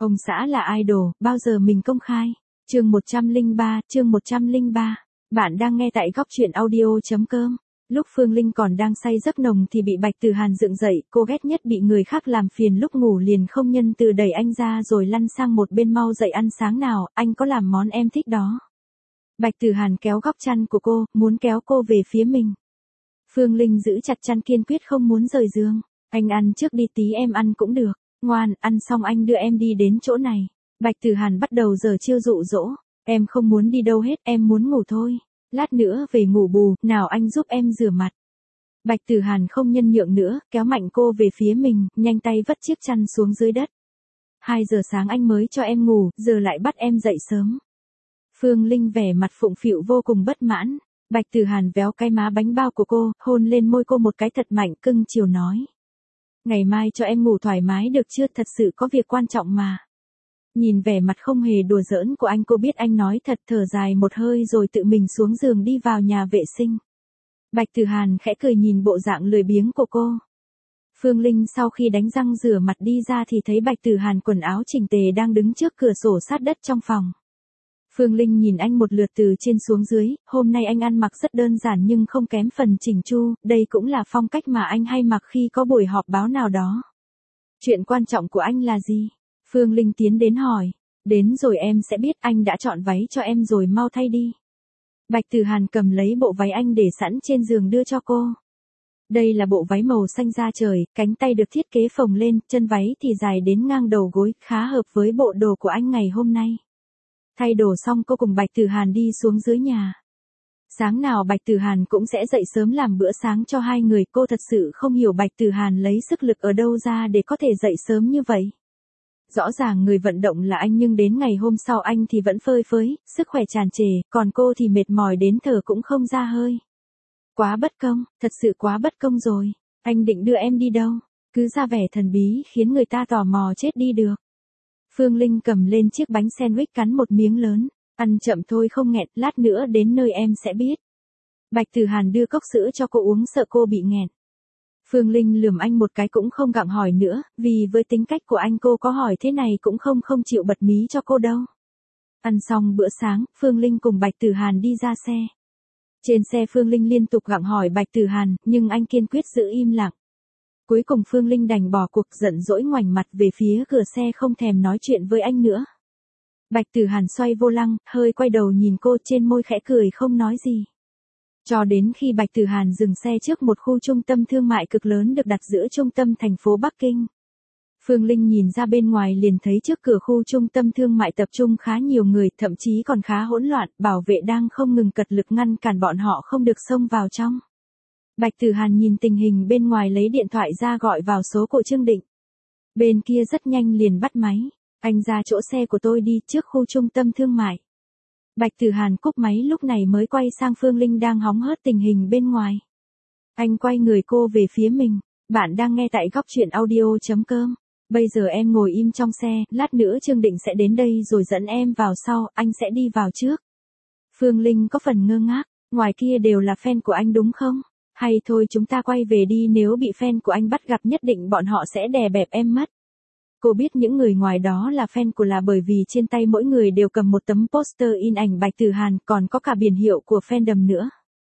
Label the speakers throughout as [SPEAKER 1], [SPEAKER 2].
[SPEAKER 1] Ông xã là idol, bao giờ mình công khai? Chương 103. Bạn đang nghe tại góc truyện audio.com. Lúc Phương Linh còn đang say giấc nồng thì bị Bạch Tử Hàn dựng dậy, cô ghét nhất bị người khác làm phiền lúc ngủ liền không nhân từ đẩy anh ra rồi lăn sang một bên, mau dậy ăn sáng nào, anh có làm món em thích đó. Bạch Tử Hàn kéo góc chăn của cô, muốn kéo cô về phía mình. Phương Linh giữ chặt chăn kiên quyết không muốn rời giường. Anh ăn trước đi, tí em ăn cũng được. Ngoan, ăn xong anh đưa em đi đến chỗ này. Bạch Tử Hàn bắt đầu giở chiêu dụ dỗ. Em không muốn đi đâu hết, em muốn ngủ thôi. Lát nữa về ngủ bù, nào anh giúp em rửa mặt. Bạch Tử Hàn không nhân nhượng nữa, kéo mạnh cô về phía mình, nhanh tay vất chiếc chăn xuống dưới đất. 2 giờ sáng anh mới cho em ngủ, giờ lại bắt em dậy sớm. Phương Linh vẻ mặt phụng phịu vô cùng bất mãn. Bạch Tử Hàn véo cái má bánh bao của cô, hôn lên môi cô một cái thật mạnh, cưng chiều nói. Ngày mai cho em ngủ thoải mái được chưa, thật sự có việc quan trọng mà. Nhìn vẻ mặt không hề đùa giỡn của anh, cô biết anh nói thật, thở dài một hơi rồi tự mình xuống giường đi vào nhà vệ sinh. Bạch Tử Hàn khẽ cười nhìn bộ dạng lười biếng của cô. Phương Linh sau khi đánh răng rửa mặt đi ra thì thấy Bạch Tử Hàn quần áo chỉnh tề đang đứng trước cửa sổ sát đất trong phòng. Phương Linh nhìn anh một lượt từ trên xuống dưới, hôm nay anh ăn mặc rất đơn giản nhưng không kém phần chỉnh chu, đây cũng là phong cách mà anh hay mặc khi có buổi họp báo nào đó. Chuyện quan trọng của anh là gì? Phương Linh tiến đến hỏi. Đến rồi em sẽ biết, anh đã chọn váy cho em rồi, mau thay đi. Bạch Tử Hàn cầm lấy bộ váy anh để sẵn trên giường đưa cho cô. Đây là bộ váy màu xanh da trời, cánh tay được thiết kế phồng lên, chân váy thì dài đến ngang đầu gối, khá hợp với bộ đồ của anh ngày hôm nay. Thay đồ xong cô cùng Bạch Tử Hàn đi xuống dưới nhà. Sáng nào Bạch Tử Hàn cũng sẽ dậy sớm làm bữa sáng cho hai người, cô thật sự không hiểu Bạch Tử Hàn lấy sức lực ở đâu ra để có thể dậy sớm như vậy. Rõ ràng người vận động là anh nhưng đến ngày hôm sau anh thì vẫn phơi phới, sức khỏe tràn trề, còn cô thì mệt mỏi đến thở cũng không ra hơi. Quá bất công, thật sự quá bất công rồi. Anh định đưa em đi đâu? Cứ ra vẻ thần bí khiến người ta tò mò chết đi được. Phương Linh cầm lên chiếc bánh sandwich cắn một miếng lớn. Ăn chậm thôi không nghẹn, lát nữa đến nơi em sẽ biết. Bạch Tử Hàn đưa cốc sữa cho cô uống, sợ cô bị nghẹn. Phương Linh lườm anh một cái cũng không gặng hỏi nữa, vì với tính cách của anh cô có hỏi thế này cũng không chịu bật mí cho cô đâu. Ăn xong bữa sáng, Phương Linh cùng Bạch Tử Hàn đi ra xe. Trên xe Phương Linh liên tục gặng hỏi Bạch Tử Hàn, nhưng anh kiên quyết giữ im lặng. Cuối cùng Phương Linh đành bỏ cuộc, giận dỗi ngoảnh mặt về phía cửa xe không thèm nói chuyện với anh nữa. Bạch Tử Hàn xoay vô lăng, hơi quay đầu nhìn cô, trên môi khẽ cười không nói gì. Cho đến khi Bạch Tử Hàn dừng xe trước một khu trung tâm thương mại cực lớn được đặt giữa trung tâm thành phố Bắc Kinh. Phương Linh nhìn ra bên ngoài liền thấy trước cửa khu trung tâm thương mại tập trung khá nhiều người, thậm chí còn khá hỗn loạn, bảo vệ đang không ngừng cật lực ngăn cản bọn họ không được xông vào trong. Bạch Tử Hàn nhìn tình hình bên ngoài lấy điện thoại ra gọi vào số của Trương Định. Bên kia rất nhanh liền bắt máy. Anh ra chỗ xe của tôi đi, trước khu trung tâm thương mại. Bạch Tử Hàn cúp máy lúc này mới quay sang Phương Linh đang hóng hớt tình hình bên ngoài. Anh quay người cô về phía mình. Bạn đang nghe tại góc truyện audio.com. Bây giờ em ngồi im trong xe, lát nữa Trương Định sẽ đến đây rồi dẫn em vào sau, anh sẽ đi vào trước. Phương Linh có phần ngơ ngác, ngoài kia đều là fan của anh đúng không? Hay thôi chúng ta quay về đi, nếu bị fan của anh bắt gặp nhất định bọn họ sẽ đè bẹp em mất. Cô biết những người ngoài đó là fan của là bởi vì trên tay mỗi người đều cầm một tấm poster in ảnh Bạch Tử Hàn, còn có cả biển hiệu của fandom nữa.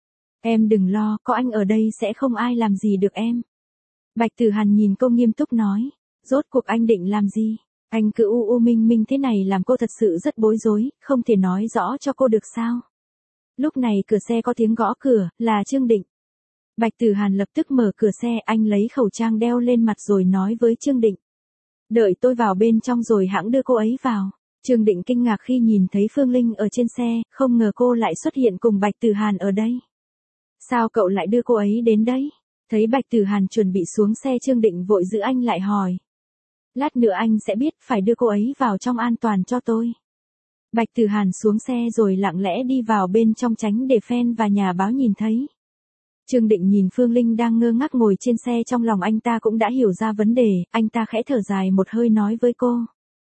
[SPEAKER 1] Em đừng lo, có anh ở đây sẽ không ai làm gì được em. Bạch Tử Hàn nhìn cô nghiêm túc nói, rốt cuộc anh định làm gì? Anh cứ u minh thế này làm cô thật sự rất bối rối, không thể nói rõ cho cô được sao? Lúc này cửa xe có tiếng gõ cửa, là Trương Định. Bạch Tử Hàn lập tức mở cửa xe, anh lấy khẩu trang đeo lên mặt rồi nói với Trương Định. Đợi tôi vào bên trong rồi hãng đưa cô ấy vào. Trương Định kinh ngạc khi nhìn thấy Phương Linh ở trên xe, không ngờ cô lại xuất hiện cùng Bạch Tử Hàn ở đây. Sao cậu lại đưa cô ấy đến đây? Thấy Bạch Tử Hàn chuẩn bị xuống xe, Trương Định vội giữ anh lại hỏi. Lát nữa anh sẽ biết, phải đưa cô ấy vào trong an toàn cho tôi. Bạch Tử Hàn xuống xe rồi lặng lẽ đi vào bên trong tránh để fan và nhà báo nhìn thấy. Trương Định nhìn Phương Linh đang ngơ ngác ngồi trên xe, trong lòng anh ta cũng đã hiểu ra vấn đề, anh ta khẽ thở dài một hơi nói với cô.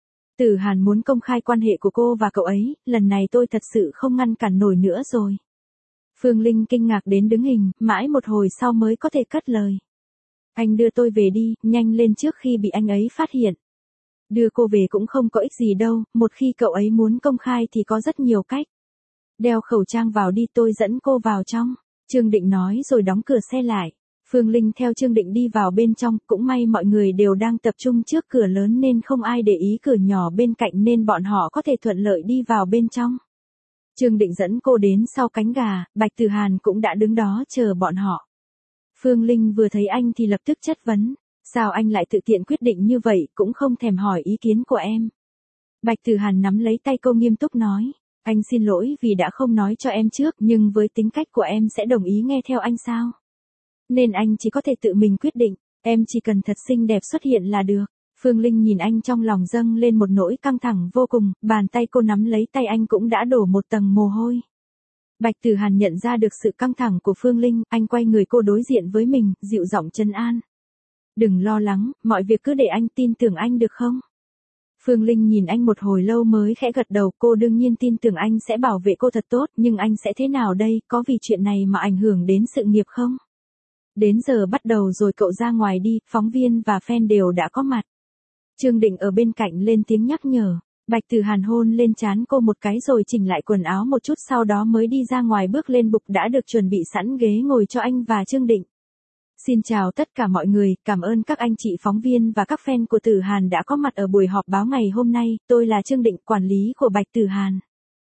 [SPEAKER 1] Tử Hàn muốn công khai quan hệ của cô và cậu ấy, lần này tôi thật sự không ngăn cản nổi nữa rồi. Phương Linh kinh ngạc đến đứng hình, mãi một hồi sau mới có thể cất lời. Anh đưa tôi về đi, nhanh lên trước khi bị anh ấy phát hiện. Đưa cô về cũng không có ích gì đâu, một khi cậu ấy muốn công khai thì có rất nhiều cách. Đeo khẩu trang vào đi, tôi dẫn cô vào trong. Trương Định nói rồi đóng cửa xe lại. Phương Linh theo Trương Định đi vào bên trong, cũng may mọi người đều đang tập trung trước cửa lớn nên không ai để ý cửa nhỏ bên cạnh nên bọn họ có thể thuận lợi đi vào bên trong. Trương Định dẫn cô đến sau cánh gà, Bạch Tử Hàn cũng đã đứng đó chờ bọn họ. Phương Linh vừa thấy anh thì lập tức chất vấn, sao anh lại tự tiện quyết định như vậy, cũng không thèm hỏi ý kiến của em. Bạch Tử Hàn nắm lấy tay cô nghiêm túc nói, anh xin lỗi vì đã không nói cho em trước, nhưng với tính cách của em sẽ đồng ý nghe theo anh sao? Nên anh chỉ có thể tự mình quyết định, em chỉ cần thật xinh đẹp xuất hiện là được. Phương Linh nhìn anh trong lòng dâng lên một nỗi căng thẳng vô cùng, bàn tay cô nắm lấy tay anh cũng đã đổ một tầng mồ hôi. Bạch Tử Hàn nhận ra được sự căng thẳng của Phương Linh, anh quay người cô đối diện với mình, dịu giọng trấn an. Đừng lo lắng, mọi việc cứ để anh, tin tưởng anh được không? Phương Linh nhìn anh một hồi lâu mới khẽ gật đầu, cô đương nhiên tin tưởng anh sẽ bảo vệ cô thật tốt, nhưng anh sẽ thế nào đây, có vì chuyện này mà ảnh hưởng đến sự nghiệp không? Đến giờ bắt đầu rồi, cậu ra ngoài đi, phóng viên và fan đều đã có mặt. Trương Định ở bên cạnh lên tiếng nhắc nhở. Bạch Tử Hàn hôn lên trán cô một cái rồi chỉnh lại quần áo một chút, sau đó mới đi ra ngoài, bước lên bục đã được chuẩn bị sẵn ghế ngồi cho anh và Trương Định. Xin chào tất cả mọi người, cảm ơn các anh chị phóng viên và các fan của Tử Hàn đã có mặt ở buổi họp báo ngày hôm nay, tôi là Trương Định, quản lý của Bạch Tử Hàn.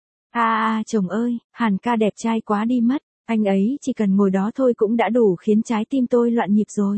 [SPEAKER 1] Chồng ơi, Hàn ca đẹp trai quá đi mất, anh ấy chỉ cần ngồi đó thôi cũng đã đủ khiến trái tim tôi loạn nhịp rồi.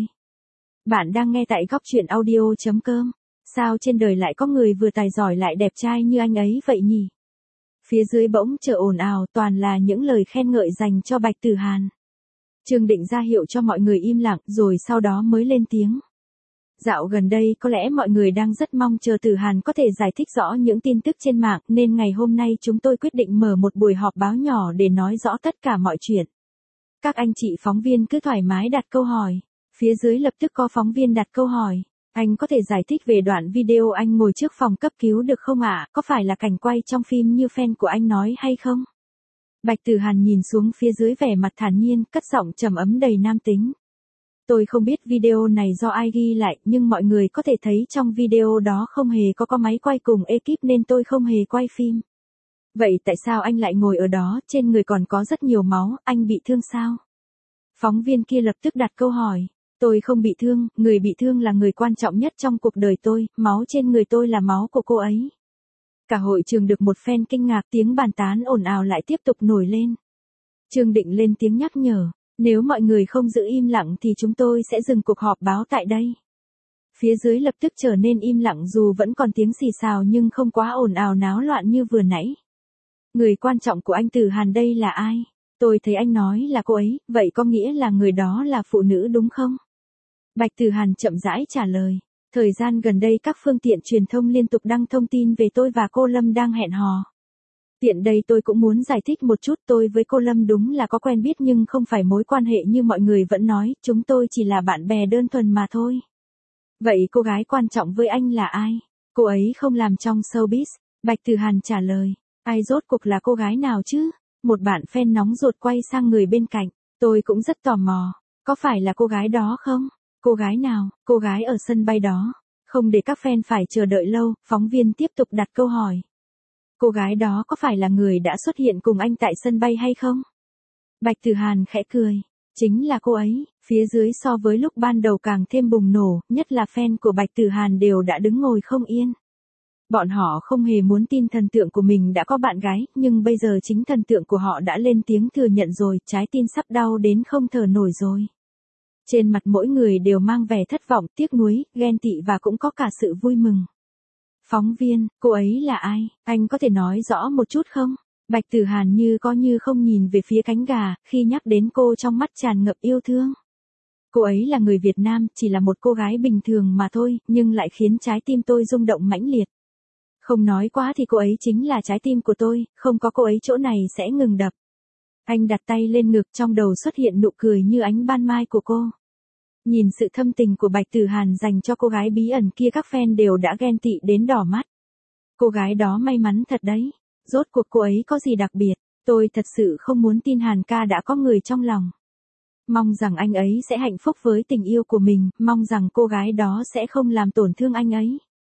[SPEAKER 1] Bạn đang nghe tại góc truyện audio.com. Sao trên đời lại có người vừa tài giỏi lại đẹp trai như anh ấy vậy nhỉ? Phía dưới bỗng trở ồn ào, toàn là những lời khen ngợi dành cho Bạch Tử Hàn. Trương Định ra hiệu cho mọi người im lặng rồi sau đó mới lên tiếng. Dạo gần đây có lẽ mọi người đang rất mong chờ Tử Hàn có thể giải thích rõ những tin tức trên mạng, nên ngày hôm nay chúng tôi quyết định mở một buổi họp báo nhỏ để nói rõ tất cả mọi chuyện. Các anh chị phóng viên cứ thoải mái đặt câu hỏi. Phía dưới lập tức có phóng viên đặt câu hỏi. Anh có thể giải thích về đoạn video anh ngồi trước phòng cấp cứu được không ạ? Có phải là cảnh quay trong phim như fan của anh nói hay không? Bạch Tử Hàn nhìn xuống phía dưới vẻ mặt thản nhiên, cất giọng trầm ấm đầy nam tính. Tôi không biết video này do ai ghi lại, nhưng mọi người có thể thấy trong video đó không hề có máy quay cùng ekip nên tôi không hề quay phim. Vậy tại sao anh lại ngồi ở đó, trên người còn có rất nhiều máu, anh bị thương sao? Phóng viên kia lập tức đặt câu hỏi. Tôi không bị thương, người bị thương là người quan trọng nhất trong cuộc đời tôi, máu trên người tôi là máu của cô ấy. Cả hội trường được một phen kinh ngạc, tiếng bàn tán ồn ào lại tiếp tục nổi lên. Trương Định lên tiếng nhắc nhở, nếu mọi người không giữ im lặng thì chúng tôi sẽ dừng cuộc họp báo tại đây. Phía dưới lập tức trở nên im lặng dù vẫn còn tiếng xì xào nhưng không quá ồn ào náo loạn như vừa nãy. Người quan trọng của anh Tử Hàn đây là ai? Tôi thấy anh nói là cô ấy, vậy có nghĩa là người đó là phụ nữ đúng không? Bạch Tử Hàn chậm rãi trả lời. Thời gian gần đây các phương tiện truyền thông liên tục đăng thông tin về tôi và cô Lâm đang hẹn hò. Tiện đây tôi cũng muốn giải thích một chút, tôi với cô Lâm đúng là có quen biết nhưng không phải mối quan hệ như mọi người vẫn nói, chúng tôi chỉ là bạn bè đơn thuần mà thôi. Vậy cô gái quan trọng với anh là ai? Cô ấy không làm trong showbiz. Bạch Tử Hàn trả lời. Ai rốt cuộc là cô gái nào chứ? Một bạn fan nóng ruột quay sang người bên cạnh. Tôi cũng rất tò mò. Có phải là cô gái đó không? Cô gái nào? Cô gái ở sân bay đó. Không để các fan phải chờ đợi lâu, phóng viên tiếp tục đặt câu hỏi. Cô gái đó có phải là người đã xuất hiện cùng anh tại sân bay hay không? Bạch Tử Hàn khẽ cười. Chính là cô ấy. Phía dưới so với lúc ban đầu càng thêm bùng nổ, nhất là fan của Bạch Tử Hàn đều đã đứng ngồi không yên. Bọn họ không hề muốn tin thần tượng của mình đã có bạn gái, nhưng bây giờ chính thần tượng của họ đã lên tiếng thừa nhận rồi, trái tim sắp đau đến không thở nổi rồi. Trên mặt mỗi người đều mang vẻ thất vọng, tiếc nuối, ghen tị và cũng có cả sự vui mừng. Phóng viên, cô ấy là ai? Anh có thể nói rõ một chút không? Bạch Tử Hàn như có như không nhìn về phía cánh gà, khi nhắc đến cô trong mắt tràn ngập yêu thương. Cô ấy là người Việt Nam, chỉ là một cô gái bình thường mà thôi, nhưng lại khiến trái tim tôi rung động mãnh liệt. Không nói quá thì cô ấy chính là trái tim của tôi, không có cô ấy chỗ này sẽ ngừng đập. Anh đặt tay lên ngực, trong đầu xuất hiện nụ cười như ánh ban mai của cô. Nhìn sự thâm tình của Bạch Tử Hàn dành cho cô gái bí ẩn kia, các fan đều đã ghen tị đến đỏ mắt. Cô gái đó may mắn thật đấy. Rốt cuộc cô ấy có gì đặc biệt? Tôi thật sự không muốn tin Hàn ca đã có người trong lòng. Mong rằng anh ấy sẽ hạnh phúc với tình yêu của mình, mong rằng cô gái đó sẽ không làm tổn thương anh ấy.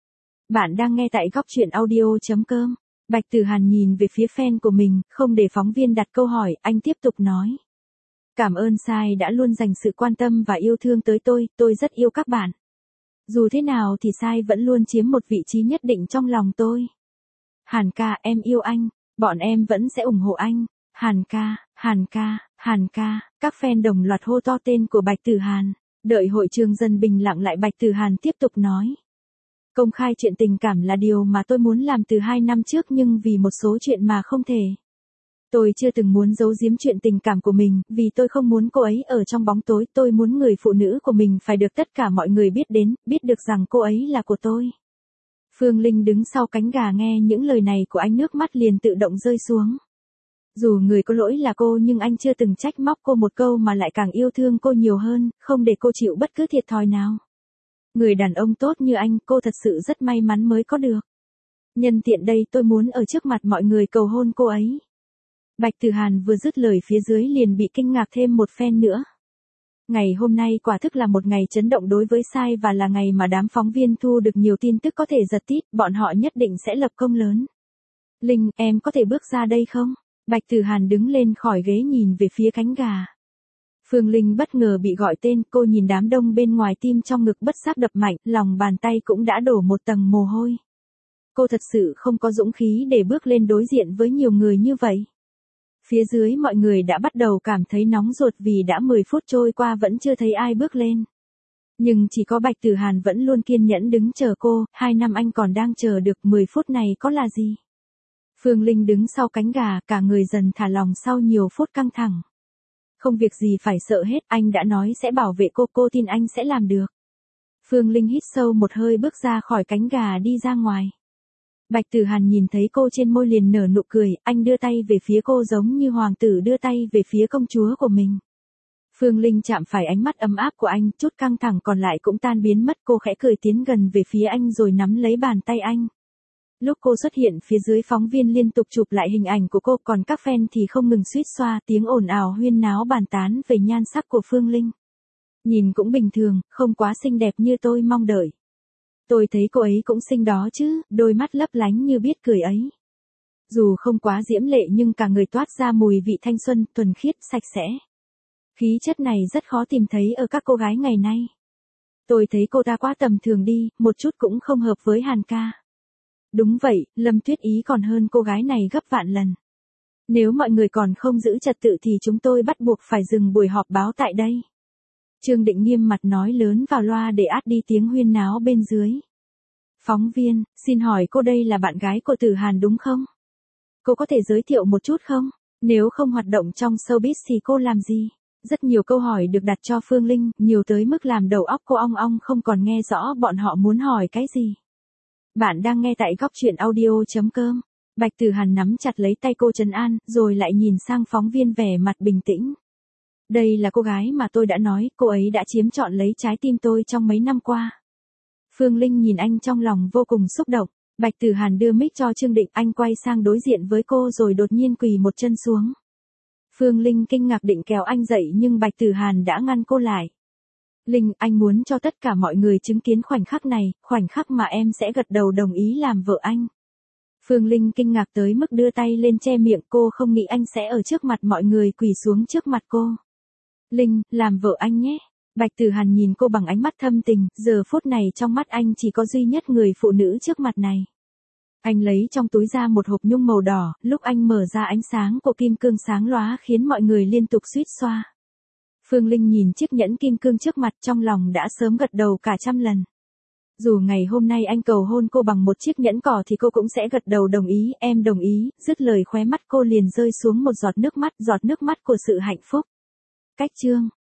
[SPEAKER 1] Bạn đang nghe tại góc chuyện audio.com. Bạch Tử Hàn nhìn về phía fan của mình, không để phóng viên đặt câu hỏi, anh tiếp tục nói. Cảm ơn Sai đã luôn dành sự quan tâm và yêu thương tới tôi rất yêu các bạn. Dù thế nào thì Sai vẫn luôn chiếm một vị trí nhất định trong lòng tôi. Hàn ca, em yêu anh, bọn em vẫn sẽ ủng hộ anh. Hàn ca, Hàn ca, Hàn ca, các fan đồng loạt hô to tên của Bạch Tử Hàn. Đợi hội trường dần bình lặng lại, Bạch Tử Hàn tiếp tục nói. Công khai chuyện tình cảm là điều mà tôi muốn làm từ 2 năm trước, nhưng vì một số chuyện mà không thể. Tôi chưa từng muốn giấu giếm chuyện tình cảm của mình, vì tôi không muốn cô ấy ở trong bóng tối, tôi muốn người phụ nữ của mình phải được tất cả mọi người biết đến, biết được rằng cô ấy là của tôi. Phương Linh đứng sau cánh gà nghe những lời này của anh, nước mắt liền tự động rơi xuống. Dù người có lỗi là cô nhưng anh chưa từng trách móc cô một câu mà lại càng yêu thương cô nhiều hơn, không để cô chịu bất cứ thiệt thòi nào. Người đàn ông tốt như anh, cô thật sự rất may mắn mới có được. Nhân tiện đây tôi muốn ở trước mặt mọi người cầu hôn cô ấy. Bạch Tử Hàn vừa dứt lời, phía dưới liền bị kinh ngạc thêm một phen nữa. Ngày hôm nay quả thực là một ngày chấn động đối với Sai, và là ngày mà đám phóng viên thu được nhiều tin tức có thể giật tít, bọn họ nhất định sẽ lập công lớn. Linh, em có thể bước ra đây không? Bạch Tử Hàn đứng lên khỏi ghế nhìn về phía cánh gà. Phương Linh bất ngờ bị gọi tên, cô nhìn đám đông bên ngoài, tim trong ngực bất giác đập mạnh, lòng bàn tay cũng đã đổ một tầng mồ hôi. Cô thật sự không có dũng khí để bước lên đối diện với nhiều người như vậy. Phía dưới mọi người đã bắt đầu cảm thấy nóng ruột vì đã 10 phút trôi qua vẫn chưa thấy ai bước lên. Nhưng chỉ có Bạch Tử Hàn vẫn luôn kiên nhẫn đứng chờ cô, 2 năm anh còn đang chờ được, 10 phút này có là gì? Phương Linh đứng sau cánh gà, cả người dần thả lòng sau nhiều phút căng thẳng. Không việc gì phải sợ hết, anh đã nói sẽ bảo vệ cô tin anh sẽ làm được. Phương Linh hít sâu một hơi, bước ra khỏi cánh gà đi ra ngoài. Bạch Tử Hàn nhìn thấy cô trên môi liền nở nụ cười, anh đưa tay về phía cô giống như hoàng tử đưa tay về phía công chúa của mình. Phương Linh chạm phải ánh mắt ấm áp của anh, chút căng thẳng còn lại cũng tan biến mất, cô khẽ cười tiến gần về phía anh rồi nắm lấy bàn tay anh. Lúc cô xuất hiện phía dưới, phóng viên liên tục chụp lại hình ảnh của cô, còn các fan thì không ngừng suýt xoa, tiếng ồn ào huyên náo bàn tán về nhan sắc của Phương Linh. Nhìn cũng bình thường, không quá xinh đẹp như tôi mong đợi. Tôi thấy cô ấy cũng xinh đó chứ, đôi mắt lấp lánh như biết cười ấy. Dù không quá diễm lệ nhưng cả người toát ra mùi vị thanh xuân, thuần khiết, sạch sẽ. Khí chất này rất khó tìm thấy ở các cô gái ngày nay. Tôi thấy cô ta quá tầm thường đi, một chút cũng không hợp với Hàn ca. Đúng vậy, Lâm Tuyết Ý còn hơn cô gái này gấp vạn lần. Nếu mọi người còn không giữ trật tự thì chúng tôi bắt buộc phải dừng buổi họp báo tại đây. Trương Định nghiêm mặt nói lớn vào loa để át đi tiếng huyên náo bên dưới. Phóng viên, xin hỏi cô đây là bạn gái của Tử Hàn đúng không? Cô có thể giới thiệu một chút không? Nếu không hoạt động trong showbiz thì cô làm gì? Rất nhiều câu hỏi được đặt cho Phương Linh, nhiều tới mức làm đầu óc cô ong ong, không còn nghe rõ bọn họ muốn hỏi cái gì. Bạn đang nghe tại góc chuyện audio.com. Bạch Tử Hàn nắm chặt lấy tay cô trấn an, rồi lại nhìn sang phóng viên vẻ mặt bình tĩnh. Đây là cô gái mà tôi đã nói, cô ấy đã chiếm trọn lấy trái tim tôi trong mấy năm qua. Phương Linh nhìn anh trong lòng vô cùng xúc động. Bạch Tử Hàn đưa mic cho Trương Định, anh quay sang đối diện với cô rồi đột nhiên quỳ một chân xuống. Phương Linh kinh ngạc định kéo anh dậy nhưng Bạch Tử Hàn đã ngăn cô lại. Linh, anh muốn cho tất cả mọi người chứng kiến khoảnh khắc này, khoảnh khắc mà em sẽ gật đầu đồng ý làm vợ anh. Phương Linh kinh ngạc tới mức đưa tay lên che miệng, cô không nghĩ anh sẽ ở trước mặt mọi người quỳ xuống trước mặt cô. Linh, làm vợ anh nhé. Bạch Tử Hàn nhìn cô bằng ánh mắt thâm tình, giờ phút này trong mắt anh chỉ có duy nhất người phụ nữ trước mặt này. Anh lấy trong túi ra một hộp nhung màu đỏ, lúc anh mở ra ánh sáng của kim cương sáng lóa khiến mọi người liên tục suýt xoa. Phương Linh nhìn chiếc nhẫn kim cương trước mặt, trong lòng đã sớm gật đầu cả trăm lần. Dù ngày hôm nay anh cầu hôn cô bằng một chiếc nhẫn cỏ thì cô cũng sẽ gật đầu đồng ý, em đồng ý, dứt lời khóe mắt cô liền rơi xuống một giọt nước mắt của sự hạnh phúc. Cách chương